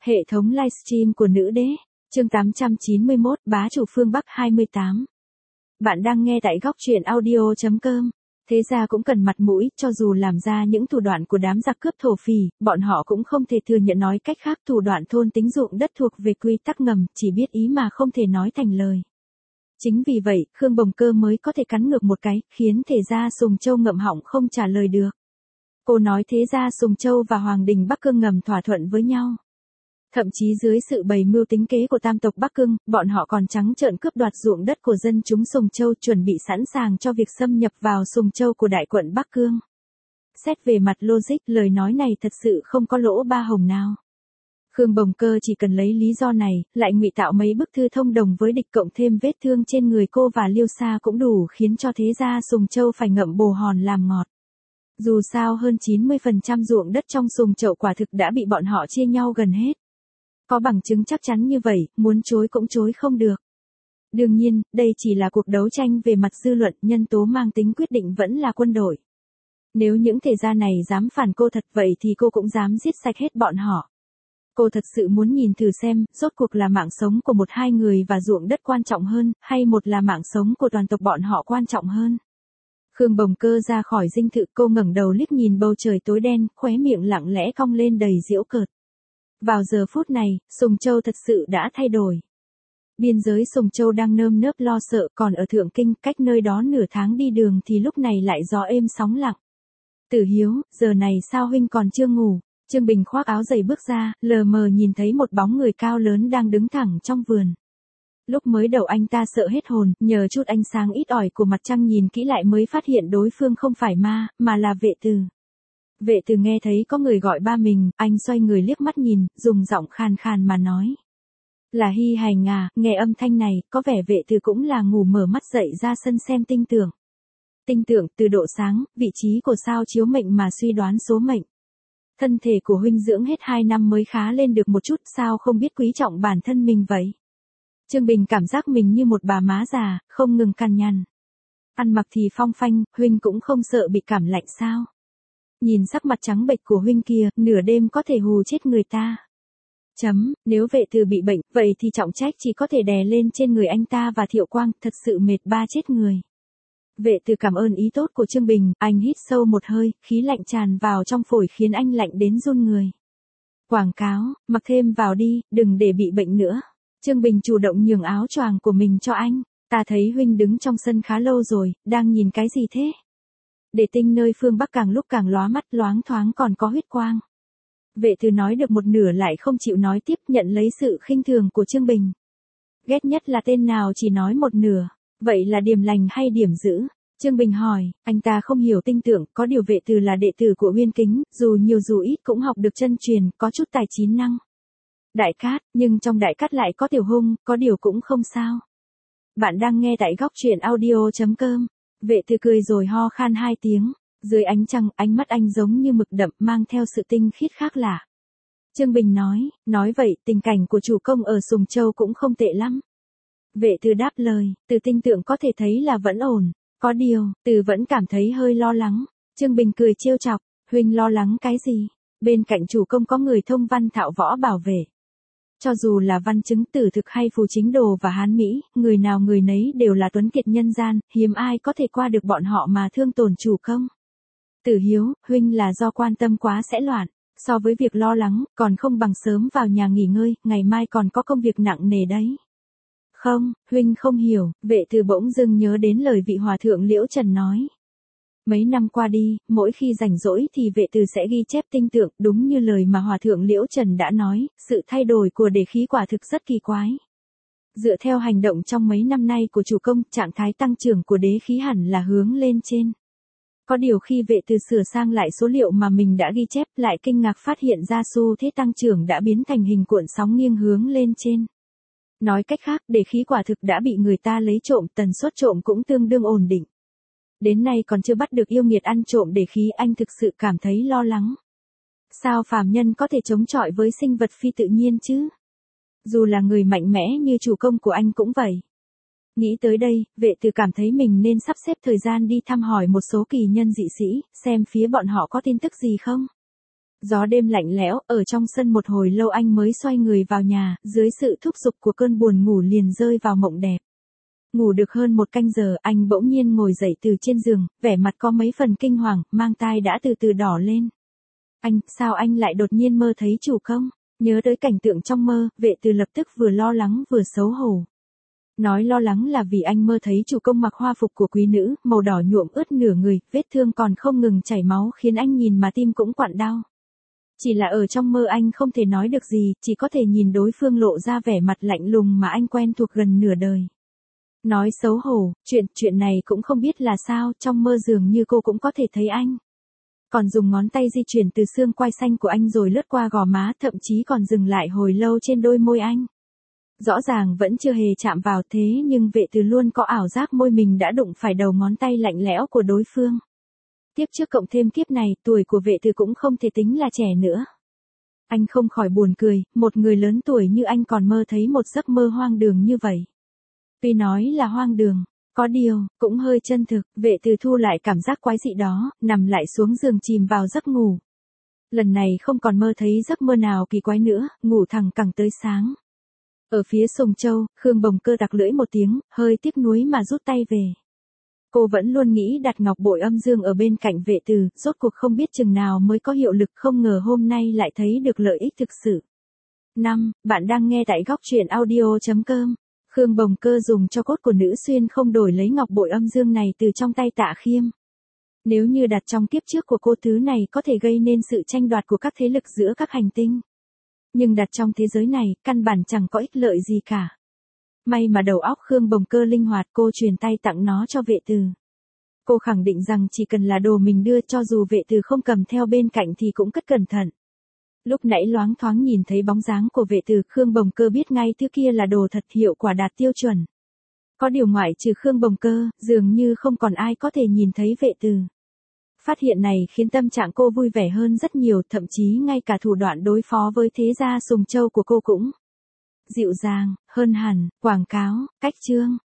Hệ thống livestream của nữ đế, chương 891, bá chủ phương Bắc 28. Bạn đang nghe tại góc truyện audio.com. Thế ra cũng cần mặt mũi, cho dù làm ra những thủ đoạn của đám giặc cướp thổ phỉ, bọn họ cũng không thể thừa nhận. Nói cách khác, thủ đoạn thôn tính ruộng đất thuộc về quy tắc ngầm, chỉ biết ý mà không thể nói thành lời. Chính vì vậy, Khương Bồng Cơ mới có thể cắn ngược một cái, khiến thể gia Sùng Châu ngậm họng không trả lời được. Cô nói thế gia Sùng Châu và Hoàng đình Bắc Cương ngầm thỏa thuận với nhau. Thậm chí dưới sự bày mưu tính kế của tam tộc Bắc Cương, bọn họ còn trắng trợn cướp đoạt ruộng đất của dân chúng Sùng Châu, chuẩn bị sẵn sàng cho việc xâm nhập vào Sùng Châu của đại quận Bắc Cương. Xét về mặt logic, lời nói này thật sự không có lỗ ba hồng nào. Khương Bồng Cơ chỉ cần lấy lý do này, lại ngụy tạo mấy bức thư thông đồng với địch, cộng thêm vết thương trên người cô và Liêu Sa cũng đủ khiến cho thế gia Sùng Châu phải ngậm bồ hòn làm ngọt. Dù sao hơn 90% ruộng đất trong Sùng Châu quả thực đã bị bọn họ chia nhau gần hết. Có bằng chứng chắc chắn như vậy, muốn chối cũng chối không được. Đương nhiên, đây chỉ là cuộc đấu tranh về mặt dư luận, nhân tố mang tính quyết định vẫn là quân đội. Nếu những thể gia này dám phản cô thật vậy thì cô cũng dám giết sạch hết bọn họ. Cô thật sự muốn nhìn thử xem, rốt cuộc là mạng sống của một hai người và ruộng đất quan trọng hơn, hay một là mạng sống của toàn tộc bọn họ quan trọng hơn. Khương Bồng Cơ ra khỏi dinh thự, cô ngẩng đầu liếc nhìn bầu trời tối đen, khóe miệng lặng lẽ cong lên đầy giễu cợt. Vào giờ phút này, Sùng Châu thật sự đã thay đổi. Biên giới Sùng Châu đang nơm nớp lo sợ, còn ở Thượng Kinh, cách nơi đó nửa tháng đi đường thì lúc này lại gió êm sóng lặng. Tử Hiếu, giờ này sao huynh còn chưa ngủ? Trương Bình khoác áo dày bước ra, lờ mờ nhìn thấy một bóng người cao lớn đang đứng thẳng trong vườn. Lúc mới đầu anh ta sợ hết hồn, nhờ chút ánh sáng ít ỏi của mặt trăng nhìn kỹ lại mới phát hiện đối phương không phải ma, mà là Vệ Từ. Vệ Từ nghe thấy có người gọi ba mình, anh xoay người liếc mắt nhìn, dùng giọng khàn khàn mà nói. Là Hy Hành à, nghe âm thanh này, có vẻ Vệ Từ cũng là ngủ mở mắt dậy ra sân xem tinh tượng. Tinh tượng, từ độ sáng, vị trí của sao chiếu mệnh mà suy đoán số mệnh. Thân thể của huynh dưỡng hết 2 năm mới khá lên được một chút, sao không biết quý trọng bản thân mình vậy? Trương Bình cảm giác mình như một bà má già, không ngừng cằn nhằn. Ăn mặc thì phong phanh, huynh cũng không sợ bị cảm lạnh sao? Nhìn sắc mặt trắng bệch của huynh kia, nửa đêm có thể hù chết người ta. Nếu Vệ Từ bị bệnh, vậy thì trọng trách chỉ có thể đè lên trên người anh ta và Thiệu Quang, thật sự mệt ba chết người. Vệ Từ cảm ơn ý tốt của Trương Bình, anh hít sâu một hơi, khí lạnh tràn vào trong phổi khiến anh lạnh đến run người. Quảng cáo, mặc thêm vào đi, đừng để bị bệnh nữa. Trương Bình chủ động nhường áo choàng của mình cho anh. Ta thấy huynh đứng trong sân khá lâu rồi, đang nhìn cái gì thế? Để tinh nơi phương Bắc càng lúc càng lóa mắt, loáng thoáng còn có huyết quang. Vệ Từ nói được một nửa lại không chịu nói tiếp, nhận lấy sự khinh thường của Trương Bình. Ghét nhất là tên nào chỉ nói một nửa. Vậy là điểm lành hay điểm dữ? Trương Bình hỏi, anh ta không hiểu tinh tượng, có điều Vệ Từ là đệ tử của Uyên Kính, dù nhiều dù ít cũng học được chân truyền, có chút tài chín năng. Đại Cát, nhưng trong Đại Cát lại có Tiểu Hung, có điều cũng không sao. Bạn đang nghe tại góc truyện audio.com. Vệ Từ cười rồi ho khan 2 tiếng. Dưới ánh trăng, ánh mắt anh giống như mực đậm, mang theo sự tinh khiết khác lạ. Trương Bình nói vậy, tình cảnh của chủ công ở Sùng Châu cũng không tệ lắm. Vệ Từ đáp lời, từ tinh tượng có thể thấy là vẫn ổn. Có điều, Từ vẫn cảm thấy hơi lo lắng. Trương Bình cười trêu chọc, huynh lo lắng cái gì? Bên cạnh chủ công có người thông văn thạo võ bảo vệ. Cho dù là văn chứng tử thực hay phù chính đồ và hán Mỹ, người nào người nấy đều là tuấn kiệt nhân gian, hiếm ai có thể qua được bọn họ mà thương tổn chủ công. Tử Hiếu, huynh là do quan tâm quá sẽ loạn, so với việc lo lắng, còn không bằng sớm vào nhà nghỉ ngơi, ngày mai còn có công việc nặng nề đấy. Không, huynh không hiểu, Vệ Từ bỗng dưng nhớ đến lời vị hòa thượng Liễu Trần nói. Mấy năm qua đi, mỗi khi rảnh rỗi thì Vệ Từ sẽ ghi chép tinh tượng, đúng như lời mà hòa thượng Liễu Trần đã nói, sự thay đổi của đế khí quả thực rất kỳ quái. Dựa theo hành động trong mấy năm nay của chủ công, trạng thái tăng trưởng của đế khí hẳn là hướng lên trên. Có điều khi Vệ Từ sửa sang lại số liệu mà mình đã ghi chép, lại kinh ngạc phát hiện ra xu thế tăng trưởng đã biến thành hình cuộn sóng nghiêng hướng lên trên. Nói cách khác, đế khí quả thực đã bị người ta lấy trộm, tần suất trộm cũng tương đương ổn định. Đến nay còn chưa bắt được yêu nghiệt ăn trộm đế khí, anh thực sự cảm thấy lo lắng. Sao phàm nhân có thể chống chọi với sinh vật phi tự nhiên chứ? Dù là người mạnh mẽ như chủ công của anh cũng vậy. Nghĩ tới đây, Vệ Từ cảm thấy mình nên sắp xếp thời gian đi thăm hỏi một số kỳ nhân dị sĩ, xem phía bọn họ có tin tức gì không. Gió đêm lạnh lẽo, ở trong sân một hồi lâu anh mới xoay người vào nhà, dưới sự thúc giục của cơn buồn ngủ liền rơi vào mộng đẹp. Ngủ được hơn một canh giờ, anh bỗng nhiên ngồi dậy từ trên giường, vẻ mặt có mấy phần kinh hoàng, mang tai đã từ từ đỏ lên. Sao anh lại đột nhiên mơ thấy chủ công? Nhớ tới cảnh tượng trong mơ, Vệ Từ lập tức vừa lo lắng vừa xấu hổ. Nói lo lắng là vì anh mơ thấy chủ công mặc hoa phục của quý nữ, màu đỏ nhuộm ướt nửa người, vết thương còn không ngừng chảy máu khiến anh nhìn mà tim cũng quặn đau. Chỉ là ở trong mơ anh không thể nói được gì, chỉ có thể nhìn đối phương lộ ra vẻ mặt lạnh lùng mà anh quen thuộc gần nửa đời. Nói xấu hổ, chuyện này cũng không biết là sao, trong mơ dường như cô cũng có thể thấy anh. Còn dùng ngón tay di chuyển từ xương quai xanh của anh rồi lướt qua gò má, thậm chí còn dừng lại hồi lâu trên đôi môi anh. Rõ ràng vẫn chưa hề chạm vào thế nhưng Vệ Từ luôn có ảo giác môi mình đã đụng phải đầu ngón tay lạnh lẽo của đối phương. Tiếp trước cộng thêm kiếp này, tuổi của Vệ Từ cũng không thể tính là trẻ nữa. Anh không khỏi buồn cười, một người lớn tuổi như anh còn mơ thấy một giấc mơ hoang đường như vậy. Tuy nói là hoang đường, có điều, cũng hơi chân thực, Vệ Từ thu lại cảm giác quái dị đó, nằm lại xuống giường chìm vào giấc ngủ. Lần này không còn mơ thấy giấc mơ nào kỳ quái nữa, ngủ thẳng cẳng tới sáng. Ở phía Sùng Châu, Khương Bồng Cơ tặc lưỡi một tiếng, hơi tiếc nuối mà rút tay về. Cô vẫn luôn nghĩ đặt ngọc bội âm dương ở bên cạnh Vệ Từ, rốt cuộc không biết chừng nào mới có hiệu lực, không ngờ hôm nay lại thấy được lợi ích thực sự. Bạn đang nghe tại góc truyện audio.com. Khương Bồng Cơ dùng cho cốt của nữ xuyên không đổi lấy ngọc bội âm dương này từ trong tay Tạ Khiêm. Nếu như đặt trong kiếp trước của cô, thứ này có thể gây nên sự tranh đoạt của các thế lực giữa các hành tinh. Nhưng đặt trong thế giới này, căn bản chẳng có ích lợi gì cả. May mà đầu óc Khương Bồng Cơ linh hoạt, cô truyền tay tặng nó cho Vệ Từ. Cô khẳng định rằng chỉ cần là đồ mình đưa, cho dù Vệ Từ không cầm theo bên cạnh thì cũng cất cẩn thận. Lúc nãy loáng thoáng nhìn thấy bóng dáng của Vệ Từ, Khương Bồng Cơ biết ngay thứ kia là đồ thật, hiệu quả đạt tiêu chuẩn. Có điều ngoại trừ Khương Bồng Cơ, dường như không còn ai có thể nhìn thấy Vệ Từ. Phát hiện này khiến tâm trạng cô vui vẻ hơn rất nhiều, thậm chí ngay cả thủ đoạn đối phó với thế gia Sùng Châu của cô cũng dịu dàng hơn hẳn. Quảng cáo, cách chương.